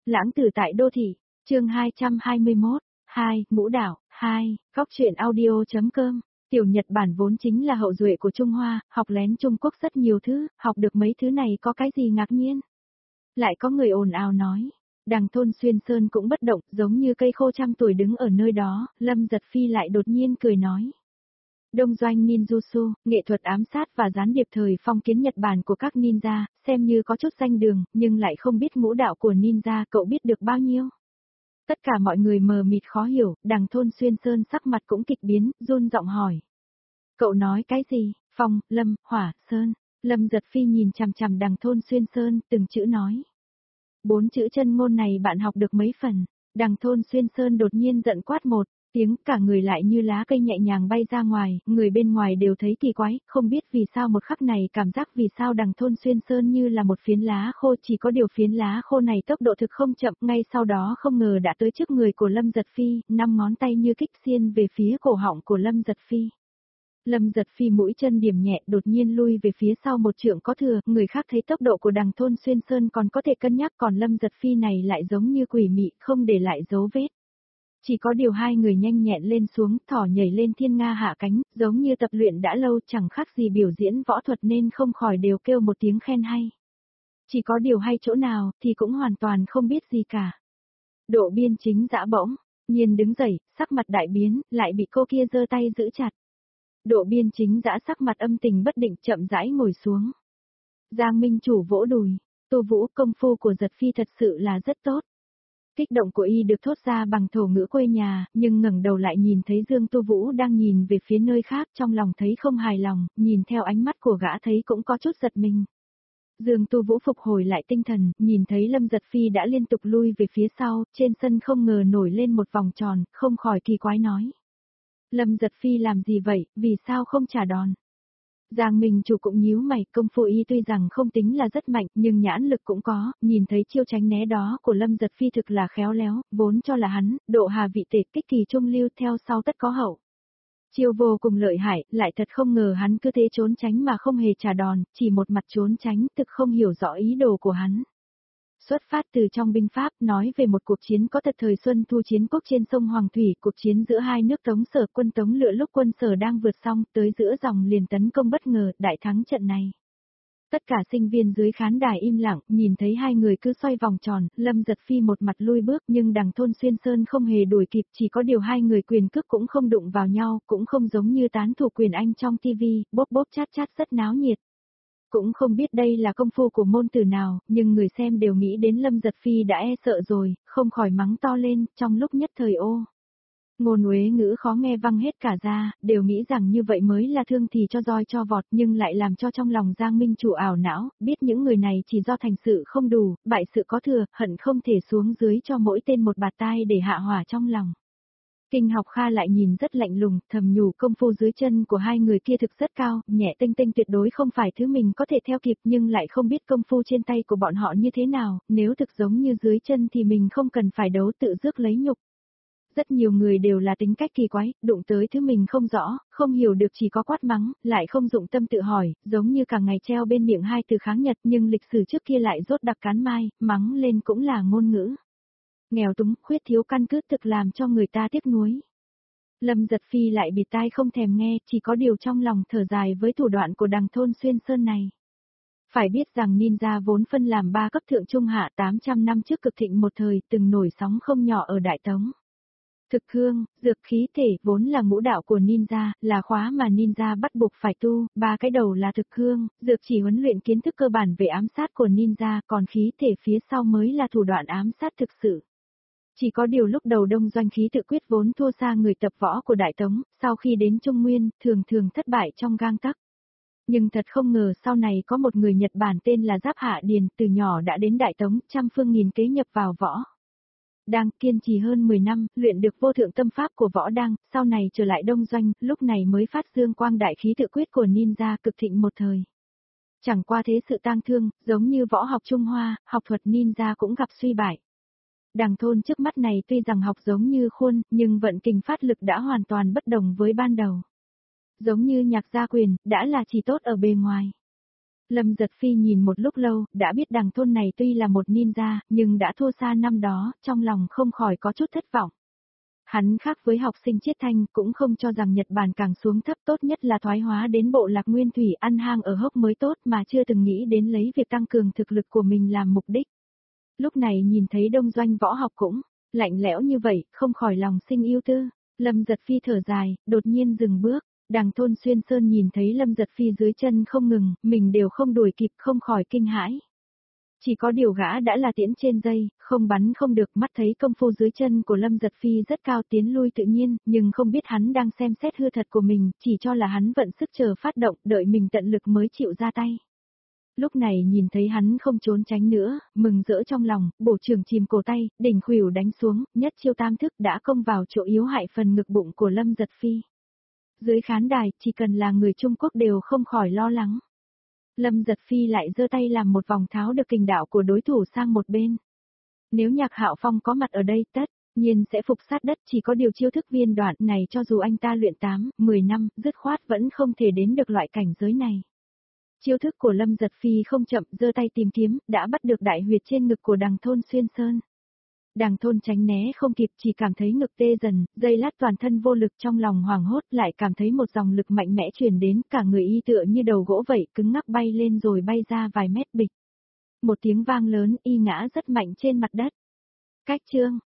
Lãng tử tại đô thị, chương 221, 2, Ngũ Đảo, 2, góc truyện audio.com. Tiểu Nhật Bản vốn chính là hậu duệ của Trung Hoa, học lén Trung Quốc rất nhiều thứ, học được mấy thứ này có cái gì ngạc nhiên. Lại có người ồn ào nói, đằng thôn Xuyên Sơn cũng bất động, giống như cây khô trăm tuổi đứng ở nơi đó, Lâm Giật Phi lại đột nhiên cười nói. Đông doanh ninjutsu, nghệ thuật ám sát và gián điệp thời phong kiến Nhật Bản của các ninja, xem như có chút danh đường, nhưng lại không biết ngũ đạo của ninja, cậu biết được bao nhiêu? Tất cả mọi người mờ mịt khó hiểu, đằng thôn Xuyên Sơn sắc mặt cũng kịch biến, run giọng hỏi. Cậu nói cái gì? Phong, lâm, hỏa, sơn. Lâm Giật Phi nhìn chằm chằm đằng thôn Xuyên Sơn, từng chữ nói. 4 chữ chân ngôn này bạn học được mấy phần? Đằng thôn Xuyên Sơn đột nhiên giận quát một tiếng, cả người lại như lá cây nhẹ nhàng bay ra ngoài, người bên ngoài đều thấy kỳ quái, không biết vì sao một khắc này cảm giác vì sao đằng thôn Xuyên Sơn như là một phiến lá khô, chỉ có điều phiến lá khô này tốc độ thực không chậm, ngay sau đó không ngờ đã tới trước người của Lâm Giật Phi, 5 ngón tay như kích xiên về phía cổ họng của Lâm Giật Phi. Lâm Giật Phi mũi chân điểm nhẹ đột nhiên lui về phía sau một trượng có thừa, người khác thấy tốc độ của đằng thôn Xuyên Sơn còn có thể cân nhắc, còn Lâm Giật Phi này lại giống như quỷ mị, không để lại dấu vết. Chỉ có điều hai người nhanh nhẹn lên xuống, thỏ nhảy lên thiên nga hạ cánh, giống như tập luyện đã lâu chẳng khác gì biểu diễn võ thuật nên không khỏi đều kêu một tiếng khen hay. Chỉ có điều hay chỗ nào thì cũng hoàn toàn không biết gì cả. Độ biên chính dã bỗng nhiên đứng dậy, sắc mặt đại biến, lại bị cô kia giơ tay giữ chặt. Độ biên chính dã sắc mặt âm tình bất định chậm rãi ngồi xuống. Giang Minh Chủ vỗ đùi, Tô Vũ, công phu của Giật Phi thật sự là rất tốt. Kích động của y được thốt ra bằng thổ ngữ quê nhà, nhưng ngẩng đầu lại nhìn thấy Dương Tô Vũ đang nhìn về phía nơi khác, trong lòng thấy không hài lòng, nhìn theo ánh mắt của gã thấy cũng có chút giật mình. Dương Tô Vũ phục hồi lại tinh thần, nhìn thấy Lâm Giật Phi đã liên tục lui về phía sau, trên sân không ngờ nổi lên một vòng tròn, không khỏi kỳ quái nói. Lâm Giật Phi làm gì vậy, vì sao không trả đòn? Giang Minh Chủ cũng nhíu mày, công phu y tuy rằng không tính là rất mạnh, nhưng nhãn lực cũng có, nhìn thấy chiêu tránh né đó của Lâm Giật Phi thực là khéo léo, vốn cho là hắn, độ hà vị tệ kích kỳ trung lưu theo sau tất có hậu. Chiêu vô cùng lợi hại, lại thật không ngờ hắn cứ thế trốn tránh mà không hề trả đòn, chỉ một mặt trốn tránh, thực không hiểu rõ ý đồ của hắn. Xuất phát từ trong binh pháp nói về một cuộc chiến có thật thời Xuân Thu chiến quốc trên sông Hoàng Thủy, cuộc chiến giữa hai nước Tống Sở, quân Tống Lựa lúc quân Sở đang vượt sông tới giữa dòng liền tấn công bất ngờ, đại thắng trận này. Tất cả sinh viên dưới khán đài im lặng, nhìn thấy hai người cứ xoay vòng tròn, Lâm Giật Phi một mặt lui bước nhưng đằng thôn Xuyên Sơn không hề đuổi kịp, chỉ có điều hai người quyền cước cũng không đụng vào nhau, cũng không giống như tán thủ quyền Anh trong TV, bóp bóp chát chát rất náo nhiệt. Cũng không biết đây là công phu của môn tử nào, nhưng người xem đều nghĩ đến Lâm Giật Phi đã e sợ rồi, không khỏi mắng to lên, trong lúc nhất thời ô. Ngôn uế ngữ khó nghe văng hết cả ra, đều nghĩ rằng như vậy mới là thương thì cho roi cho vọt, nhưng lại làm cho trong lòng Giang Minh Chủ ảo não, biết những người này chỉ do thành sự không đủ, bại sự có thừa, hận không thể xuống dưới cho mỗi tên một bạt tai để hạ hỏa trong lòng. Kinh Học Kha lại nhìn rất lạnh lùng, thầm nhủ công phu dưới chân của hai người kia thực rất cao, nhẹ tinh tinh tuyệt đối không phải thứ mình có thể theo kịp, nhưng lại không biết công phu trên tay của bọn họ như thế nào, nếu thực giống như dưới chân thì mình không cần phải đấu tự rước lấy nhục. Rất nhiều người đều là tính cách kỳ quái, đụng tới thứ mình không rõ, không hiểu được chỉ có quát mắng, lại không dụng tâm tự hỏi, giống như cả ngày treo bên miệng hai từ kháng Nhật, nhưng lịch sử trước kia lại rốt đặc cán mai, mắng lên cũng là ngôn ngữ. Nghèo túng, khuyết thiếu căn cứ thực làm cho người ta tiếc nuối. Lâm Giật Phi lại bịt tai không thèm nghe, chỉ có điều trong lòng thở dài với thủ đoạn của đằng thôn Xuyên Sơn này. Phải biết rằng ninja vốn phân làm 3 cấp thượng trung hạ 800 năm trước cực thịnh một thời, từng nổi sóng không nhỏ ở Đại Tống. Thực hương, dược khí thể vốn là ngũ đạo của ninja, là khóa mà ninja bắt buộc phải tu, 3 cái đầu là thực hương, dược chỉ huấn luyện kiến thức cơ bản về ám sát của ninja, còn khí thể phía sau mới là thủ đoạn ám sát thực sự. Chỉ có điều lúc đầu đông doanh khí tự quyết vốn thua xa người tập võ của Đại Tống, sau khi đến Trung Nguyên, thường thường thất bại trong gang tấc. Nhưng thật không ngờ sau này có một người Nhật Bản tên là Giáp Hạ Điền, từ nhỏ đã đến Đại Tống, trăm phương nghìn kế nhập vào võ. Đang kiên trì hơn 10 năm, luyện được vô thượng tâm pháp của võ đăng, sau này trở lại đông doanh, lúc này mới phát dương quang đại khí tự quyết của ninja cực thịnh một thời. Chẳng qua thế sự tang thương, giống như võ học Trung Hoa, học thuật ninja cũng gặp suy bại. Đằng thôn trước mắt này tuy rằng học giống như khuôn, nhưng vận kình phát lực đã hoàn toàn bất đồng với ban đầu. Giống như Nhạc Gia Quyền, đã là chỉ tốt ở bề ngoài. Lâm Giật Phi nhìn một lúc lâu, đã biết Đằng Thôn này tuy là một ninja, nhưng đã thua xa năm đó, trong lòng không khỏi có chút thất vọng. Hắn khác với học sinh Chiết Thanh, cũng không cho rằng Nhật Bản càng xuống thấp tốt nhất là thoái hóa đến bộ lạc nguyên thủy ăn hang ở hốc mới tốt, mà chưa từng nghĩ đến lấy việc tăng cường thực lực của mình làm mục đích. Lúc này nhìn thấy đông doanh võ học cũng lạnh lẽo như vậy, không khỏi lòng sinh yêu tư. Lâm Giật Phi thở dài, đột nhiên dừng bước. Đằng Thôn Xuyên Sơn nhìn thấy Lâm Giật Phi dưới chân không ngừng, mình đều không đuổi kịp, không khỏi kinh hãi. Chỉ có điều gã đã là tiễn trên dây, không bắn không được, mắt thấy công phu dưới chân của Lâm Giật Phi rất cao, tiến lui tự nhiên, nhưng không biết hắn đang xem xét hư thật của mình, chỉ cho là hắn vận sức chờ phát động, đợi mình tận lực mới chịu ra tay. Lúc này nhìn thấy hắn không trốn tránh nữa, mừng rỡ trong lòng, bổ trường chìm cổ tay, đỉnh khuỷu đánh xuống, nhất chiêu tam thức đã công vào chỗ yếu hại phần ngực bụng của Lâm Giật Phi. Dưới khán đài, chỉ cần là người Trung Quốc đều không khỏi lo lắng. Lâm Giật Phi lại giơ tay làm một vòng tháo được kình đạo của đối thủ sang một bên. Nếu Nhạc Hạo Phong có mặt ở đây tất nhiên sẽ phục sát đất, chỉ có điều chiêu thức viên đoạn này cho dù anh ta luyện 8, 10 năm, dứt khoát vẫn không thể đến được loại cảnh giới này. Chiêu thức của Lâm Giật Phi không chậm, giơ tay tìm kiếm, đã bắt được đại huyệt trên ngực của Đằng Thôn Xuyên Sơn. Đằng Thôn tránh né không kịp, chỉ cảm thấy ngực tê dần, giây lát toàn thân vô lực, trong lòng hoảng hốt, lại cảm thấy một dòng lực mạnh mẽ truyền đến, cả người y tựa như đầu gỗ vậy, cứng ngắc bay lên rồi bay ra vài mét bịch. Một tiếng vang lớn, y ngã rất mạnh trên mặt đất. Cách chương